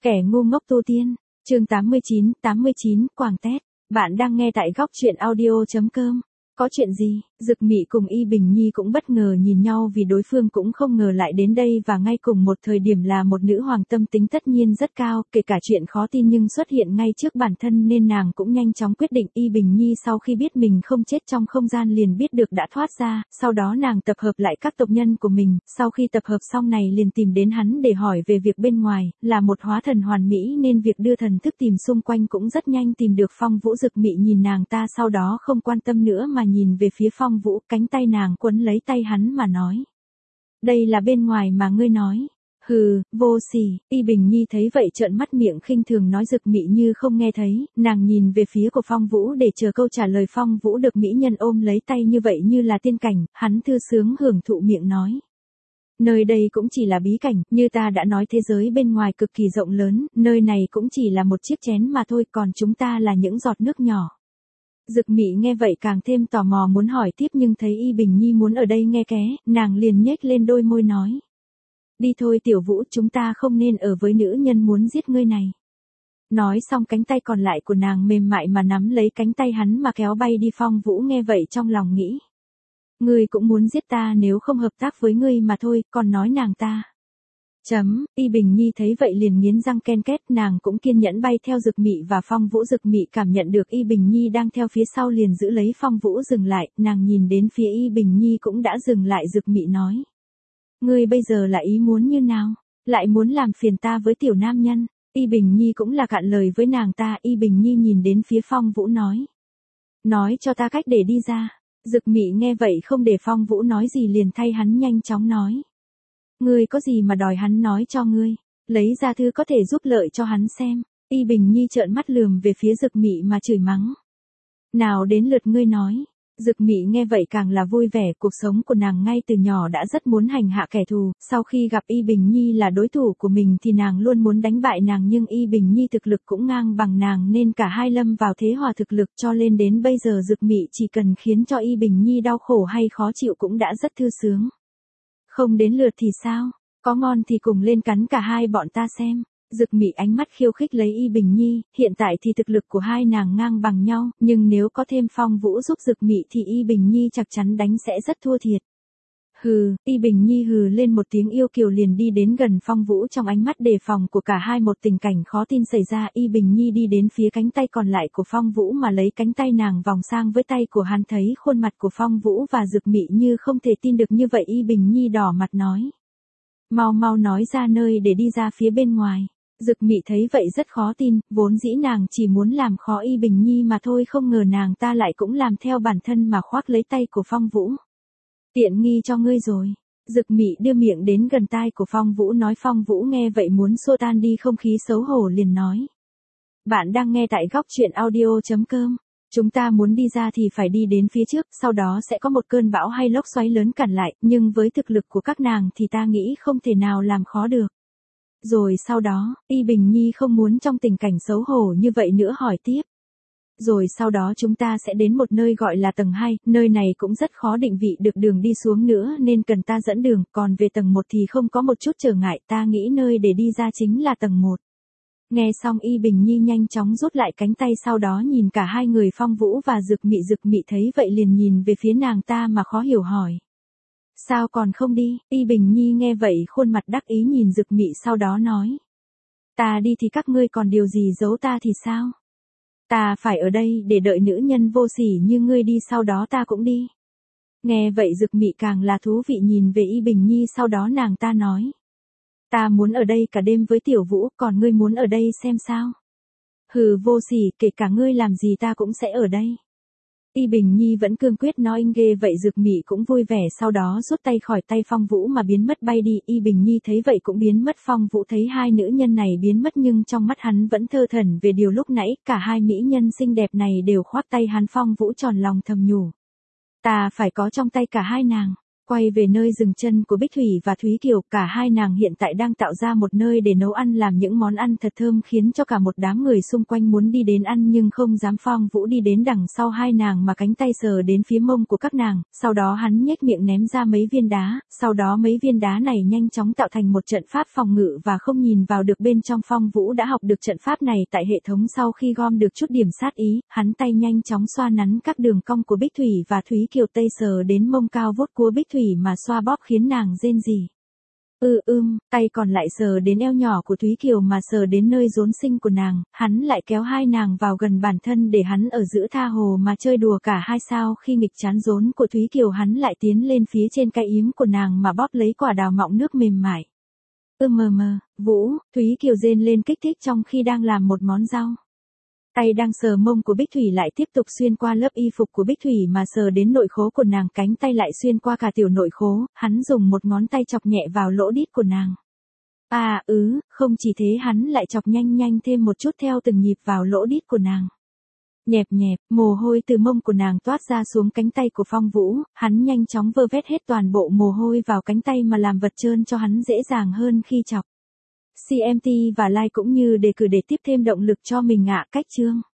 Kẻ ngu ngốc tu tiên, chương 89, Quảng Tét. Bạn đang nghe tại góc truyện audio.com. Có chuyện gì? Dực Mị cùng Y Bình Nhi cũng bất ngờ nhìn nhau vì đối phương cũng không ngờ lại đến đây và ngay cùng một thời điểm là một nữ hoàng tâm tính tất nhiên rất cao, kể cả chuyện khó tin nhưng xuất hiện ngay trước bản thân nên nàng cũng nhanh chóng quyết định. Y Bình Nhi sau khi biết mình không chết trong không gian liền biết được đã thoát ra, sau đó nàng tập hợp lại các tộc nhân của mình, sau khi tập hợp xong này liền tìm đến hắn để hỏi về việc bên ngoài, là một hóa thần hoàn mỹ nên việc đưa thần thức tìm xung quanh cũng rất nhanh tìm được Phong Vũ. Dực Mị nhìn nàng ta sau đó không quan tâm nữa mà nhìn về phía Phong Vũ, cánh tay nàng quấn lấy tay hắn mà nói. Đây là bên ngoài mà ngươi nói. Hừ, vô sỉ. Y Bình Nhi thấy vậy trợn mắt miệng khinh thường nói. Dực Mị như không nghe thấy, nàng nhìn về phía của Phong Vũ để chờ câu trả lời. Phong Vũ được mỹ nhân ôm lấy tay như vậy như là tiên cảnh, hắn thư sướng hưởng thụ miệng nói. Nơi đây cũng chỉ là bí cảnh, như ta đã nói thế giới bên ngoài cực kỳ rộng lớn, nơi này cũng chỉ là một chiếc chén mà thôi, còn chúng ta là những giọt nước nhỏ. Dực Mị nghe vậy càng thêm tò mò muốn hỏi tiếp nhưng thấy Y Bình Nhi muốn ở đây nghe ké, nàng liền nhếch lên đôi môi nói. Đi thôi Tiểu Vũ, chúng ta không nên ở với nữ nhân muốn giết ngươi này. Nói xong cánh tay còn lại của nàng mềm mại mà nắm lấy cánh tay hắn mà kéo bay đi. Phong Vũ nghe vậy trong lòng nghĩ. Ngươi cũng muốn giết ta, nếu không hợp tác với ngươi mà thôi, còn nói nàng ta. Y Bình Nhi thấy vậy liền nghiến răng ken két, nàng cũng kiên nhẫn bay theo Dực Mị và Phong Vũ. Dực Mị cảm nhận được Y Bình Nhi đang theo phía sau liền giữ lấy Phong Vũ dừng lại, nàng nhìn đến phía Y Bình Nhi cũng đã dừng lại. Dực Mị nói. Ngươi bây giờ là ý muốn như nào? Lại muốn làm phiền ta với tiểu nam nhân? Y Bình Nhi cũng là cạn lời với nàng ta. Y Bình Nhi nhìn đến phía Phong Vũ nói. Nói cho ta cách để đi ra. Dực Mị nghe vậy không để Phong Vũ nói gì liền thay hắn nhanh chóng nói. Ngươi có gì mà đòi hắn nói cho ngươi, lấy ra thư có thể giúp lợi cho hắn xem. Y Bình Nhi trợn mắt lườm về phía Dực Mị mà chửi mắng. Nào đến lượt ngươi nói. Dực Mị nghe vậy càng là vui vẻ, cuộc sống của nàng ngay từ nhỏ đã rất muốn hành hạ kẻ thù, sau khi gặp Y Bình Nhi là đối thủ của mình thì nàng luôn muốn đánh bại nàng nhưng Y Bình Nhi thực lực cũng ngang bằng nàng nên cả hai lâm vào thế hòa thực lực cho nên đến bây giờ Dực Mị chỉ cần khiến cho Y Bình Nhi đau khổ hay khó chịu cũng đã rất thư sướng. Không đến lượt thì sao, có ngon thì cùng lên cắn cả hai bọn ta xem. Dực Mị ánh mắt khiêu khích lấy Y Bình Nhi, hiện tại thì thực lực của hai nàng ngang bằng nhau, nhưng nếu có thêm Phong Vũ giúp Dực Mị thì Y Bình Nhi chắc chắn đánh sẽ rất thua thiệt. Hừ, Y Bình Nhi hừ lên một tiếng yêu kiều liền đi đến gần Phong Vũ, trong ánh mắt đề phòng của cả hai một tình cảnh khó tin xảy ra. Y Bình Nhi đi đến phía cánh tay còn lại của Phong Vũ mà lấy cánh tay nàng vòng sang với tay của hắn, thấy khuôn mặt của Phong Vũ và Dực Mị như không thể tin được như vậy. Y Bình Nhi đỏ mặt nói. Mau nói ra nơi để đi ra phía bên ngoài. Dực Mị thấy vậy rất khó tin, vốn dĩ nàng chỉ muốn làm khó Y Bình Nhi mà thôi, không ngờ nàng ta lại cũng làm theo bản thân mà khoác lấy tay của Phong Vũ. Tiện nghi cho ngươi rồi. Dực Mị đưa miệng đến gần tai của Phong Vũ nói. Phong Vũ nghe vậy muốn xua tan đi không khí xấu hổ liền nói. Bạn đang nghe tại góc truyện audio.com. Chúng ta muốn đi ra thì phải đi đến phía trước, sau đó sẽ có một cơn bão hay lốc xoáy lớn cản lại, nhưng với thực lực của các nàng thì ta nghĩ không thể nào làm khó được. Rồi sau đó, Y Bình Nhi không muốn trong tình cảnh xấu hổ như vậy nữa hỏi tiếp. Rồi sau đó chúng ta sẽ đến một nơi gọi là tầng 2, nơi này cũng rất khó định vị được đường đi xuống nữa nên cần ta dẫn đường, còn về tầng 1 thì không có một chút trở ngại, ta nghĩ nơi để đi ra chính là tầng 1. Nghe xong Y Bình Nhi nhanh chóng rút lại cánh tay, sau đó nhìn cả hai người Phong Vũ và Dực Mị. Dực Mị thấy vậy liền nhìn về phía nàng ta mà khó hiểu hỏi. Sao còn không đi? Y Bình Nhi nghe vậy khuôn mặt đắc ý nhìn Dực Mị sau đó nói. Ta đi thì các ngươi còn điều gì giấu ta thì sao? Ta phải ở đây để đợi nữ nhân vô sỉ như ngươi đi, sau đó ta cũng đi. Nghe vậy Dực Mị càng là thú vị nhìn về Y Bình Nhi, sau đó nàng ta nói. Ta muốn ở đây cả đêm với Tiểu Vũ, còn ngươi muốn ở đây xem sao? Hừ, vô sỉ, kể cả ngươi làm gì ta cũng sẽ ở đây. Y Bình Nhi vẫn cương quyết nói ghê vậy. Dực Mị cũng vui vẻ sau đó rút tay khỏi tay Phong Vũ mà biến mất bay đi. Y Bình Nhi thấy vậy cũng biến mất. Phong Vũ thấy hai nữ nhân này biến mất nhưng trong mắt hắn vẫn thơ thẩn về điều lúc nãy, cả hai mỹ nhân xinh đẹp này đều khoác tay hắn. Phong Vũ tròn lòng thầm nhủ. Ta phải có trong tay cả hai nàng. Quay về nơi dừng chân của Bích Thủy và Thúy Kiều, cả hai nàng hiện tại đang tạo ra một nơi để nấu ăn, làm những món ăn thật thơm khiến cho cả một đám người xung quanh muốn đi đến ăn nhưng không dám. Phong Vũ đi đến đằng sau hai nàng mà cánh tay sờ đến phía mông của các nàng, sau đó hắn nhếch miệng ném ra mấy viên đá, sau đó mấy viên đá này nhanh chóng tạo thành một trận pháp phòng ngự và không nhìn vào được bên trong. Phong Vũ đã học được trận pháp này tại hệ thống, sau khi gom được chút điểm sát ý, hắn tay nhanh chóng xoa nắn các đường cong của Bích Thủy và Thúy Kiều, tay sờ đến mông cao vút của Bích Thủy mà xoa bóp khiến nàng rên rỉ. Tay còn lại sờ đến eo nhỏ của Thúy Kiều mà sờ đến nơi rốn sinh của nàng, hắn lại kéo hai nàng vào gần bản thân để hắn ở giữa tha hồ mà chơi đùa cả hai. Sau khi nghịch chán rốn của Thúy Kiều, hắn lại tiến lên phía trên cái yếm của nàng mà bóp lấy quả đào mọng nước mềm mại. Vũ, Thúy Kiều rên lên kích thích trong khi đang làm một món rau. Tay đang sờ mông của Bích Thủy lại tiếp tục xuyên qua lớp y phục của Bích Thủy mà sờ đến nội khố của nàng, cánh tay lại xuyên qua cả tiểu nội khố, hắn dùng một ngón tay chọc nhẹ vào lỗ đít của nàng. Không chỉ thế, hắn lại chọc nhanh thêm một chút theo từng nhịp vào lỗ đít của nàng. Nhẹp, mồ hôi từ mông của nàng toát ra xuống cánh tay của Phong Vũ, hắn nhanh chóng vơ vét hết toàn bộ mồ hôi vào cánh tay mà làm vật trơn cho hắn dễ dàng hơn khi chọc. CMT và Like cũng như đề cử để tiếp thêm động lực cho mình ạ. Cách chương